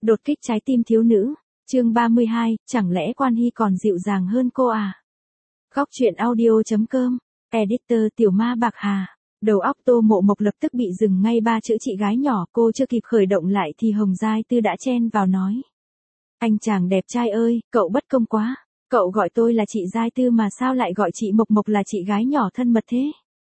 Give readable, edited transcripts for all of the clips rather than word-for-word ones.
Đột kích trái tim thiếu nữ. Chương 32, chẳng lẽ Quan Hy còn dịu dàng hơn cô à? Góc truyện audio.com. Editor Tiểu Ma Bạc Hà. Đầu óc Tô Mộ Mộc lập tức bị dừng ngay ba chữ chị gái nhỏ, cô chưa kịp khởi động lại thì Hồng Giai Tư đã chen vào nói. Anh chàng đẹp trai ơi, cậu bất công quá. Cậu gọi tôi là chị Giai Tư mà sao lại gọi chị Mộc Mộc là chị gái nhỏ thân mật thế?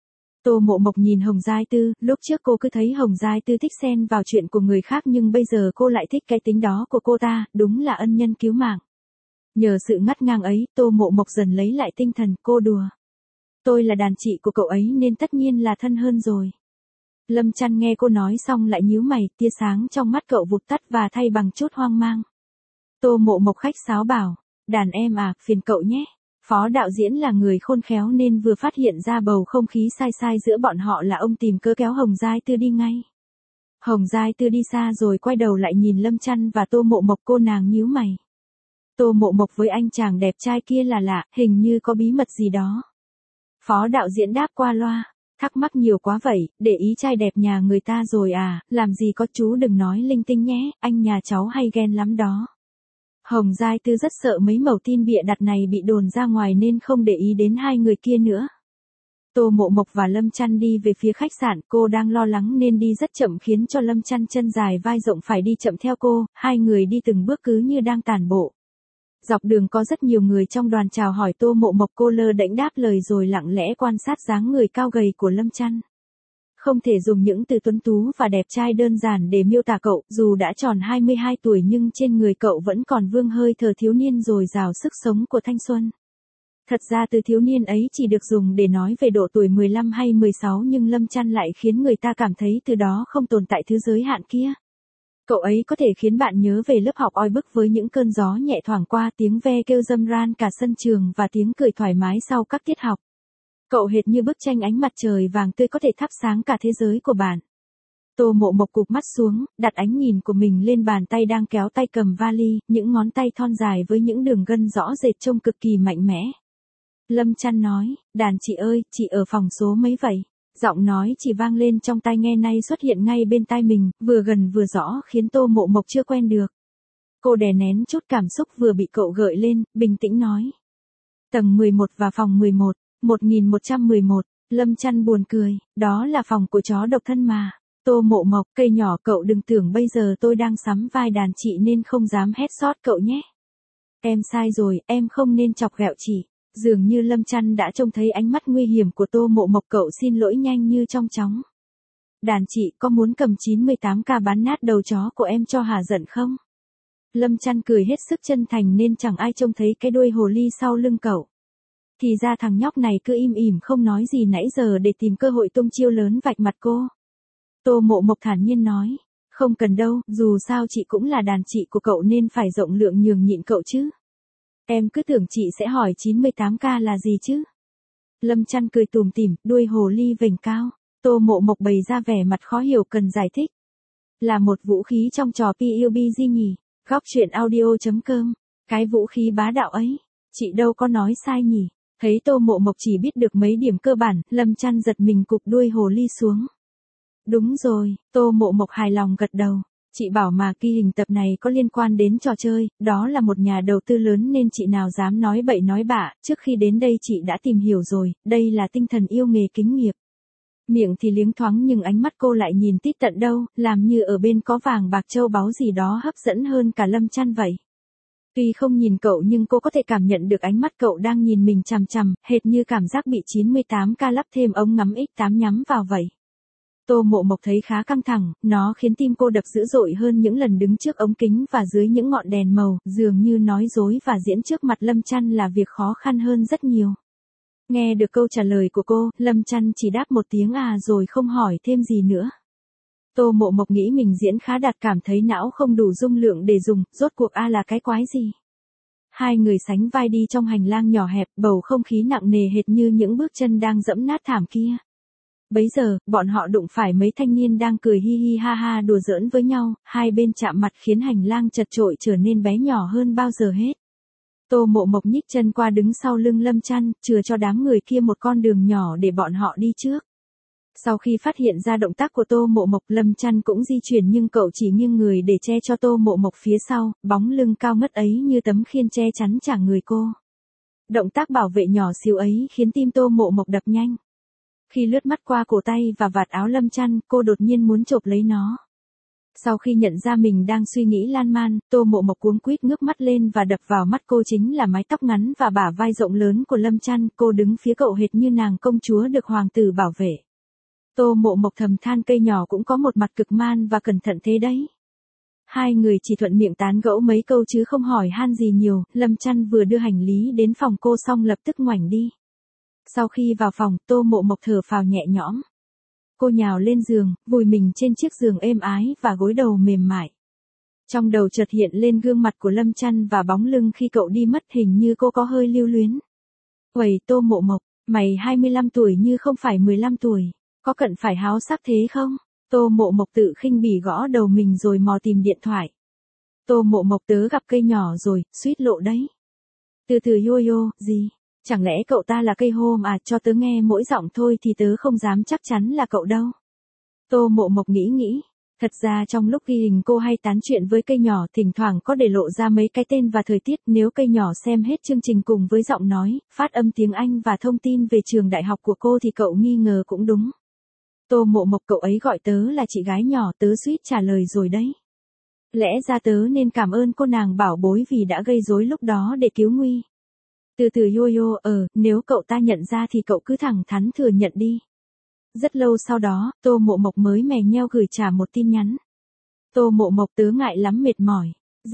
Tô Mộ Mộc nhìn Hồng Giai Tư, lúc trước cô cứ thấy Hồng Giai Tư thích xen vào chuyện của người khác nhưng bây giờ cô lại thích cái tính đó của cô ta, đúng là ân nhân cứu mạng. Nhờ sự ngắt ngang ấy, Tô Mộ Mộc dần lấy lại tinh thần, cô đùa. Tôi là đàn chị của cậu ấy nên tất nhiên là thân hơn rồi. Lâm Chăn nghe cô nói xong lại nhíu mày, tia sáng trong mắt cậu vụt tắt và thay bằng chút hoang mang. Tô Mộ Mộc khách sáo bảo, đàn em à, phiền cậu nhé. Phó đạo diễn là người khôn khéo nên vừa phát hiện ra bầu không khí sai sai giữa bọn họ là ông tìm cớ kéo Hồng Giai Tư đi ngay. Hồng Giai Tư đi xa rồi quay đầu lại nhìn Lâm Chăn và Tô Mộ Mộc, cô nàng nhíu mày. Tô Mộ Mộc với anh chàng đẹp trai kia là lạ, hình như có bí mật gì đó. Phó đạo diễn đáp qua loa, thắc mắc nhiều quá vậy, để ý trai đẹp nhà người ta rồi à, làm gì có, chú đừng nói linh tinh nhé, anh nhà cháu hay ghen lắm đó. Hồng Giai Tư rất sợ mấy mẩu tin bịa đặt này bị đồn ra ngoài nên không để ý đến hai người kia nữa. Tô Mộ Mộc và Lâm Chăn đi về phía khách sạn, cô đang lo lắng nên đi rất chậm khiến cho Lâm Chăn chân dài vai rộng phải đi chậm theo cô, hai người đi từng bước cứ như đang tản bộ. Dọc đường có rất nhiều người trong đoàn chào hỏi Tô Mộ Mộc, cô lơ đễnh đáp lời rồi lặng lẽ quan sát dáng người cao gầy của Lâm Chăn. Không thể dùng những từ tuấn tú và đẹp trai đơn giản để miêu tả cậu, dù đã tròn 22 tuổi nhưng trên người cậu vẫn còn vương hơi thở thiếu niên dồi dào sức sống của thanh xuân. Thật ra từ thiếu niên ấy chỉ được dùng để nói về độ tuổi 15 hay 16 nhưng Lâm Chăn lại khiến người ta cảm thấy từ đó không tồn tại thứ giới hạn kia. Cậu ấy có thể khiến bạn nhớ về lớp học oi bức với những cơn gió nhẹ thoảng qua, tiếng ve kêu râm ran cả sân trường và tiếng cười thoải mái sau các tiết học. Cậu hệt như bức tranh ánh mặt trời vàng tươi có thể thắp sáng cả thế giới của bạn. Tô Mộ Mộc cụp mắt xuống, đặt ánh nhìn của mình lên bàn tay đang kéo tay cầm vali, những ngón tay thon dài với những đường gân rõ rệt trông cực kỳ mạnh mẽ. Lâm Chăn nói, đàn chị ơi, chị ở phòng số mấy vậy? Giọng nói chỉ vang lên trong tai nghe nay xuất hiện ngay bên tai mình, vừa gần vừa rõ khiến Tô Mộ Mộc chưa quen được. Cô đè nén chút cảm xúc vừa bị cậu gợi lên, bình tĩnh nói. Tầng 11 và phòng 11, 1111, Lâm Chăn buồn cười, đó là phòng của chó độc thân mà. Tô Mộ Mộc, cây nhỏ, cậu đừng tưởng bây giờ tôi đang sắm vai đàn chị nên không dám hét sót cậu nhé. Em sai rồi, em không nên chọc ghẹo chị. Dường như Lâm Chăn đã trông thấy ánh mắt nguy hiểm của Tô Mộ Mộc, cậu xin lỗi nhanh như trong chóng. Đàn chị có muốn cầm 98k bán nát đầu chó của em cho hả giận không? Lâm Chăn cười hết sức chân thành nên chẳng ai trông thấy cái đuôi hồ ly sau lưng cậu. Thì ra thằng nhóc này cứ im ỉm không nói gì nãy giờ để tìm cơ hội tung chiêu lớn vạch mặt cô. Tô Mộ Mộc thản nhiên nói, không cần đâu, dù sao chị cũng là đàn chị của cậu nên phải rộng lượng nhường nhịn cậu chứ. Em cứ tưởng chị sẽ hỏi 98k là gì chứ? Lâm Chăn cười tủm tỉm, đuôi hồ ly vểnh cao. Tô Mộ Mộc bày ra vẻ mặt khó hiểu cần giải thích. Là một vũ khí trong trò PUBG nhỉ? Góc truyện audio.com. Cái vũ khí bá đạo ấy, chị đâu có nói sai nhỉ? Thấy Tô Mộ Mộc chỉ biết được mấy điểm cơ bản, Lâm Chăn giật mình cụp đuôi hồ ly xuống. Đúng rồi, Tô Mộ Mộc hài lòng gật đầu. Chị bảo mà ghi hình tập này có liên quan đến trò chơi, đó là một nhà đầu tư lớn nên chị nào dám nói bậy nói bạ, trước khi đến đây chị đã tìm hiểu rồi, đây là tinh thần yêu nghề kính nghiệp. Miệng thì liếng thoáng nhưng ánh mắt cô lại nhìn tít tận đâu, làm như ở bên có vàng bạc châu báu gì đó hấp dẫn hơn cả Lâm Chăn vậy. Tuy không nhìn cậu nhưng cô có thể cảm nhận được ánh mắt cậu đang nhìn mình chằm chằm, hệt như cảm giác bị 98k lắp thêm ống ngắm X8 nhắm vào vậy. Tô Mộ Mộc thấy khá căng thẳng, nó khiến tim cô đập dữ dội hơn những lần đứng trước ống kính và dưới những ngọn đèn màu, dường như nói dối và diễn trước mặt Lâm Chăn là việc khó khăn hơn rất nhiều. Nghe được câu trả lời của cô, Lâm Chăn chỉ đáp một tiếng à rồi không hỏi thêm gì nữa. Tô Mộ Mộc nghĩ mình diễn khá đạt, cảm thấy não không đủ dung lượng để dùng, rốt cuộc a là cái quái gì. Hai người sánh vai đi trong hành lang nhỏ hẹp, bầu không khí nặng nề hệt như những bước chân đang dẫm nát thảm kia. Bấy giờ, bọn họ đụng phải mấy thanh niên đang cười hi hi ha ha đùa giỡn với nhau, hai bên chạm mặt khiến hành lang chật chội trở nên bé nhỏ hơn bao giờ hết. Tô Mộ Mộc nhích chân qua đứng sau lưng Lâm Chăn, chừa cho đám người kia một con đường nhỏ để bọn họ đi trước. Sau khi phát hiện ra động tác của Tô Mộ Mộc, Lâm Chăn cũng di chuyển nhưng cậu chỉ nghiêng người để che cho Tô Mộ Mộc phía sau, bóng lưng cao ngất ấy như tấm khiên che chắn cả người cô. Động tác bảo vệ nhỏ xíu ấy khiến tim Tô Mộ Mộc đập nhanh. Khi lướt mắt qua cổ tay và vạt áo Lâm Chăn, cô đột nhiên muốn chộp lấy nó. Sau khi nhận ra mình đang suy nghĩ lan man, Tô Mộ Mộc cuống quýt ngước mắt lên và đập vào mắt cô chính là mái tóc ngắn và bả vai rộng lớn của Lâm Chăn. Cô đứng phía cậu hệt như nàng công chúa được hoàng tử bảo vệ. Tô Mộ Mộc thầm than cây nhỏ cũng có một mặt cực man và cẩn thận thế đấy. Hai người chỉ thuận miệng tán gẫu mấy câu chứ không hỏi han gì nhiều. Lâm Chăn vừa đưa hành lý đến phòng cô xong lập tức ngoảnh đi. Sau khi vào phòng, Tô Mộ Mộc thở phào nhẹ nhõm. Cô nhào lên giường, vùi mình trên chiếc giường êm ái và gối đầu mềm mại. Trong đầu chợt hiện lên gương mặt của Lâm Chăn và bóng lưng khi cậu đi mất, hình như cô có hơi lưu luyến. Uầy Tô Mộ Mộc, mày 25 tuổi như không phải 15 tuổi, có cần phải háo sắc thế không? Tô Mộ Mộc tự khinh bỉ gõ đầu mình rồi mò tìm điện thoại. Tô Mộ Mộc, tớ gặp cây nhỏ rồi, suýt lộ đấy. Từ từ Yo-yo, gì? Chẳng lẽ cậu ta là cây hôm à, cho tớ nghe mỗi giọng thôi thì tớ không dám chắc chắn là cậu đâu. Tô Mộ Mộc nghĩ. Thật ra trong lúc ghi hình cô hay tán chuyện với cây nhỏ, thỉnh thoảng có để lộ ra mấy cái tên và thời tiết. Nếu cây nhỏ xem hết chương trình cùng với giọng nói, phát âm tiếng Anh và thông tin về trường đại học của cô thì cậu nghi ngờ cũng đúng. Tô Mộ Mộc, cậu ấy gọi tớ là chị gái nhỏ, tớ suýt trả lời rồi đấy. Lẽ ra tớ nên cảm ơn cô nàng bảo bối vì đã gây rối lúc đó để cứu nguy. Từ từ Yo-yo, nếu cậu ta nhận ra thì cậu cứ thẳng thắn thừa nhận đi. Rất lâu sau đó, Tô Mộ Mộc mới mè nheo gửi trả một tin nhắn. Tô Mộ Mộc, tớ ngại lắm, mệt mỏi.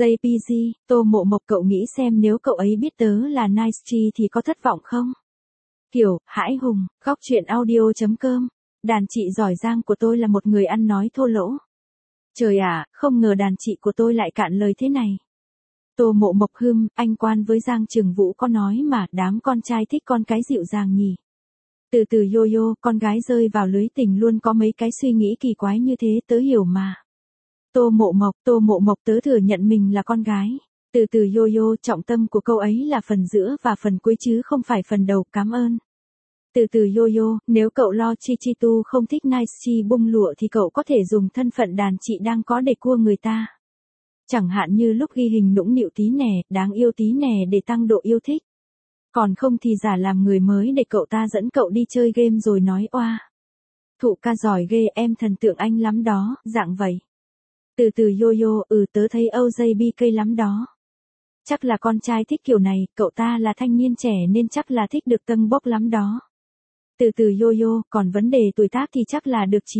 JPG, Tô Mộ Mộc, cậu nghĩ xem nếu cậu ấy biết tớ là Nice G thì có thất vọng không? Kiểu, hãi hùng, góc chuyện audio.com. Đàn chị giỏi giang của tôi là một người ăn nói thô lỗ. Trời ạ, không ngờ đàn chị của tôi lại cạn lời thế này. Tô Mộ Mộc, anh Quan với Giang Trường Vũ có nói mà, đám con trai thích con cái dịu dàng nhỉ. Từ từ Yo-yo, con gái rơi vào lưới tình luôn có mấy cái suy nghĩ kỳ quái như thế, tớ hiểu mà. Tô Mộ Mộc, tớ thừa nhận mình là con gái. Từ từ Yo-yo, trọng tâm của câu ấy là phần giữa và phần cuối chứ không phải phần đầu, cảm ơn. Từ từ Yo-yo, nếu cậu lo Chichitu không thích Nice Chi bung lụa thì cậu có thể dùng thân phận đàn chị đang có để cua người ta. Chẳng hạn như lúc ghi hình nũng nịu tí nè, đáng yêu tí nè để tăng độ yêu thích. Còn không thì giả làm người mới để cậu ta dẫn cậu đi chơi game rồi nói oa. Thụ ca giỏi ghê, em thần tượng anh lắm đó, dạng vậy. Từ từ Yo-yo, tớ thấy OJBK lắm đó. Chắc là con trai thích kiểu này, cậu ta là thanh niên trẻ nên chắc là thích được tâng bốc lắm đó. Từ từ Yo-yo, còn vấn đề tuổi tác thì chắc là được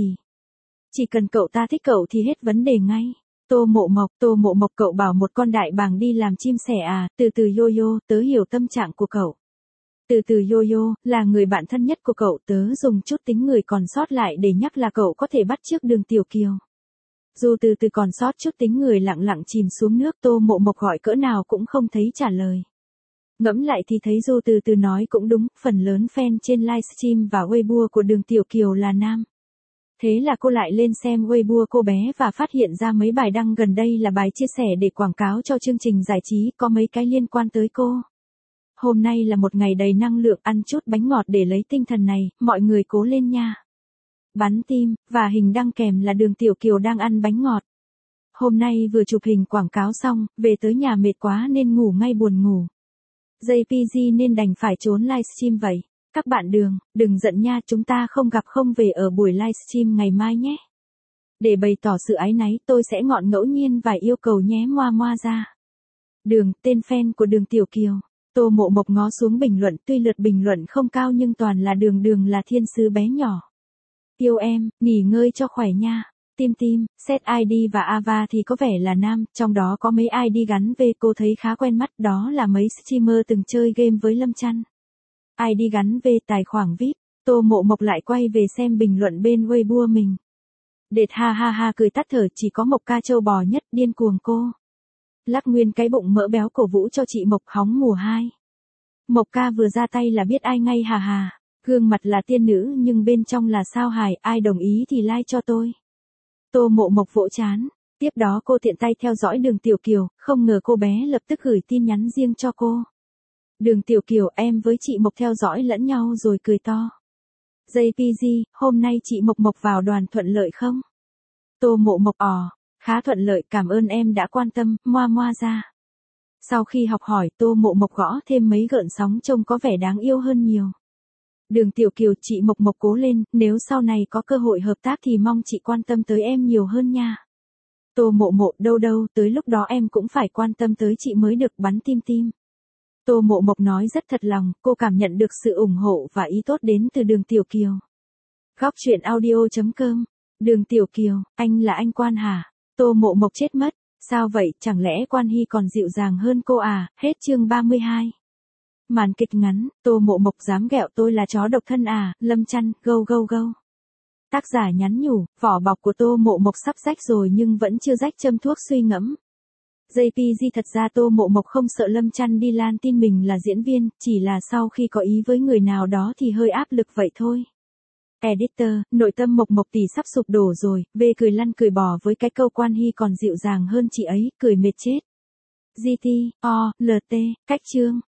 chỉ cần cậu ta thích cậu thì hết vấn đề ngay. Tô Mộ Mộc, cậu bảo một con đại bàng đi làm chim sẻ à? Từ từ Yo-yo, tớ hiểu tâm trạng của cậu. Từ từ Yo-yo, là người bạn thân nhất của cậu, tớ dùng chút tính người còn sót lại để nhắc là cậu có thể bắt chước Đường Tiểu Kiều. Dù từ từ còn sót chút tính người lặng lặng chìm xuống nước, Tô Mộ Mộc gọi cỡ nào cũng không thấy trả lời. Ngẫm lại thì thấy Du từ từ nói cũng đúng, phần lớn fan trên livestream và Weibo của Đường Tiểu Kiều là nam. Thế là cô lại lên xem Weibo cô bé và phát hiện ra mấy bài đăng gần đây là bài chia sẻ để quảng cáo cho chương trình giải trí, có mấy cái liên quan tới cô. Hôm nay là một ngày đầy năng lượng, ăn chút bánh ngọt để lấy tinh thần này, mọi người cố lên nha. Bắn tim, và hình đăng kèm là Đường Tiểu Kiều đang ăn bánh ngọt. Hôm nay vừa chụp hình quảng cáo xong, về tới nhà mệt quá nên ngủ ngay buồn ngủ. JPG nên đành phải trốn livestream vậy. Các bạn đừng giận nha, chúng ta không gặp không về ở buổi livestream ngày mai nhé. Để bày tỏ sự áy náy, tôi sẽ ngọn ngẫu nhiên vài yêu cầu nhé, moa moa ra. Tên fan của Đường Tiểu Kiều. Tô Mộ Mộc ngó xuống bình luận, tuy lượt bình luận không cao nhưng toàn là Đường là thiên sứ bé nhỏ. Yêu em, nghỉ ngơi cho khỏe nha. Tim, Set ID và Ava thì có vẻ là nam, trong đó có mấy ID gắn V cô thấy khá quen mắt, đó là mấy streamer từng chơi game với Lâm Chăn. ID gắn V tài khoản VIP, Tô Mộ Mộc lại quay về xem bình luận bên Weibo mình. Đệt ha ha ha cười tắt thở, chỉ có Mộc Ca trâu bò nhất, điên cuồng cô. Lắc nguyên cái bụng mỡ béo cổ vũ cho chị Mộc hóng mùa 2. Mộc Ca vừa ra tay là biết ai ngay hà hà. Gương mặt là tiên nữ nhưng bên trong là sao hài, ai đồng ý thì like cho tôi. Tô Mộ Mộc vỗ chán. Tiếp đó cô tiện tay theo dõi Đường Tiểu Kiều, không ngờ cô bé lập tức gửi tin nhắn riêng cho cô. Đường Tiểu Kiều, em với chị Mộc theo dõi lẫn nhau rồi cười to. JPG, hôm nay chị Mộc Mộc vào đoàn thuận lợi không? Tô Mộ Mộc khá thuận lợi, cảm ơn em đã quan tâm, moa moa ra. Sau khi học hỏi, Tô Mộ Mộc gõ thêm mấy gợn sóng trông có vẻ đáng yêu hơn nhiều. Đường Tiểu Kiều, chị Mộc Mộc cố lên, nếu sau này có cơ hội hợp tác thì mong chị quan tâm tới em nhiều hơn nha. Tô Mộ Mộc, đâu đâu, tới lúc đó em cũng phải quan tâm tới chị mới được, bắn tim tim. Tô Mộ Mộc nói rất thật lòng, cô cảm nhận được sự ủng hộ và ý tốt đến từ Đường Tiểu Kiều. Góc truyện audio.com. Đường Tiểu Kiều, anh là anh Quan hả? Tô Mộ Mộc chết mất. Sao vậy, chẳng lẽ Quan Hy còn dịu dàng hơn cô à? Hết chương 32. Màn kịch ngắn, Tô Mộ Mộc dám ghẹo tôi là chó độc thân à? Lâm Chăn, go go go. Tác giả nhắn nhủ, vỏ bọc của Tô Mộ Mộc sắp rách rồi nhưng vẫn chưa rách, châm thuốc suy ngẫm. JPG, thật ra Tô Mộ Mộc không sợ Lâm Chăn đi lan tin mình là diễn viên, chỉ là sau khi có ý với người nào đó thì hơi áp lực vậy thôi. Editor, nội tâm Mộc Mộc tỷ sắp sụp đổ rồi, về cười lăn cười bò với cái câu Quan Hy còn dịu dàng hơn chị ấy, cười mệt chết. GT, LT, cách chương.